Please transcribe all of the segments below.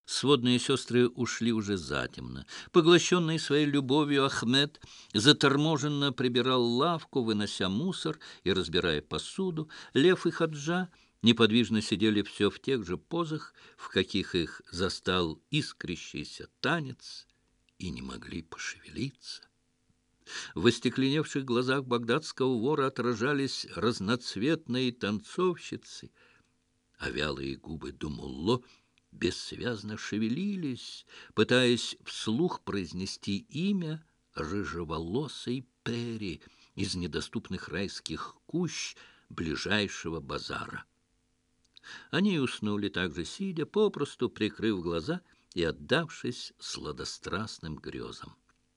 Сводные сестры ушли уже затемно. Поглощенный своей любовью, Ахмед заторможенно прибирал лавку, вынося мусор и разбирая посуду. Лев и Хаджа неподвижно сидели все в тех же позах, в каких их застал искрящийся танец, и не могли пошевелиться. В остекленевших глазах багдадского вора отражались разноцветные танцовщицы, а вялые губы Думулло бессвязно шевелились, пытаясь вслух произнести имя рыжеволосой Пери из недоступных райских кущ ближайшего базара. Они уснули также сидя, попросту прикрыв глаза и отдавшись сладострастным грезам.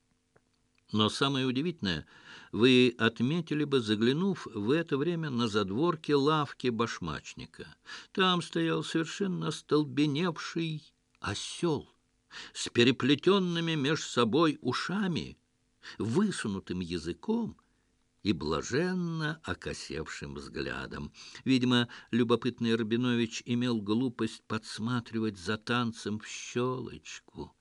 Но самое удивительное, вы отметили бы, заглянув в это время на задворке лавки башмачника. Там стоял совершенно остолбеневший осел с переплетенными меж собой ушами, высунутым языком и блаженно окосевшим взглядом. Видимо, любопытный Рабинович имел глупость подсматривать за танцем в щелочку.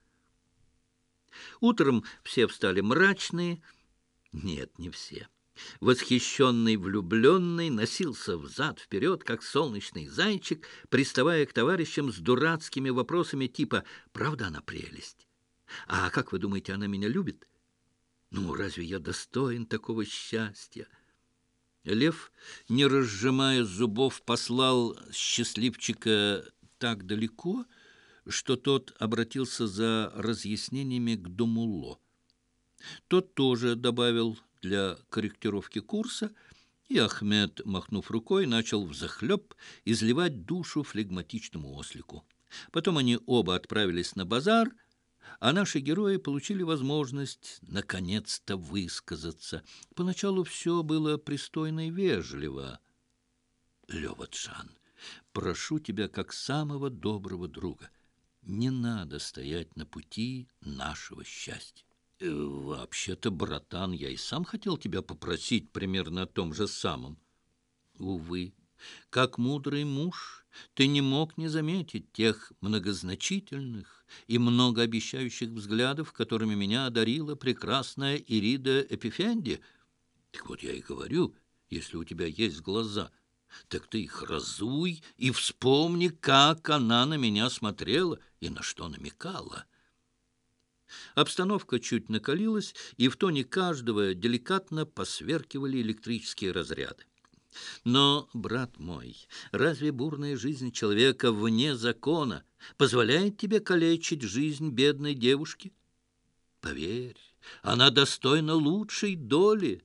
Утром все встали мрачные. Нет, не все. Восхищенный влюбленный носился взад-вперед, как солнечный зайчик, приставая к товарищам с дурацкими вопросами типа «Правда она прелесть? А как вы думаете, она меня любит? Ну, разве я достоин такого счастья?» Лев, не разжимая зубов, послал счастливчика так далеко, что тот обратился за разъяснениями к Думулло. Тот тоже добавил для корректировки курса, и Ахмед, махнув рукой, начал взахлеб изливать душу флегматичному ослику. Потом они оба отправились на базар, а наши герои получили возможность наконец-то высказаться. Поначалу все было пристойно и вежливо. «Лёва-джан, прошу тебя как самого доброго друга, не надо стоять на пути нашего счастья. Вообще-то, братан, я и сам хотел тебя попросить примерно о том же самом. Увы, как мудрый муж, ты не мог не заметить тех многозначительных и многообещающих взглядов, которыми меня одарила прекрасная Ирида Эпифенди. Так вот я и говорю, если у тебя есть глаза, так ты их разуй и вспомни, как она на меня смотрела и на что намекала». Обстановка чуть накалилась, и в тоне каждого деликатно посверкивали электрические разряды. Но, брат мой, разве бурная жизнь человека вне закона позволяет тебе калечить жизнь бедной девушки? Поверь, она достойна лучшей доли.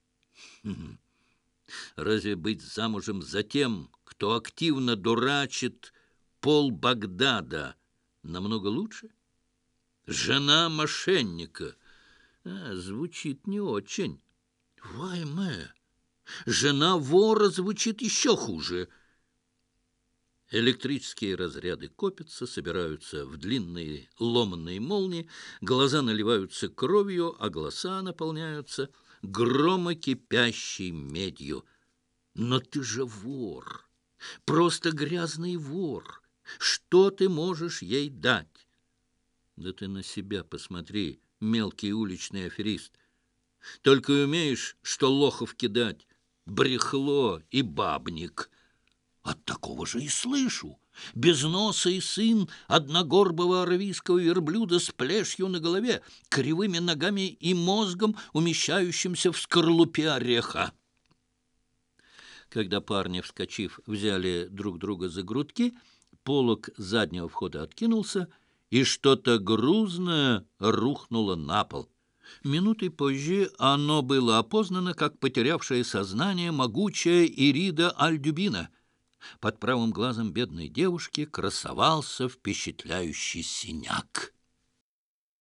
Разве быть замужем за тем, кто активно дурачит пол Багдада, намного лучше? Жена мошенника. Звучит не очень. Вайме. Жена вора звучит еще хуже. Электрические разряды копятся, собираются в длинные ломаные молнии, глаза наливаются кровью, а голоса наполняются громокипящей медью. Но ты же вор, просто грязный вор. Что ты можешь ей дать? Да ты на себя посмотри, мелкий уличный аферист. Только и умеешь, что лохов кидать, брехло и бабник. От такого же и слышу. Безносый сын одногорбого аравийского верблюда с плешью на голове, кривыми ногами и мозгом, умещающимся в скорлупе ореха. Когда парни, вскочив, взяли друг друга за грудки, полог заднего входа откинулся, и что-то грузное рухнуло на пол. Минутой позже оно было опознано как потерявшее сознание могучая Ирида Аль-Дюбина. Под правым глазом бедной девушки красовался впечатляющий синяк.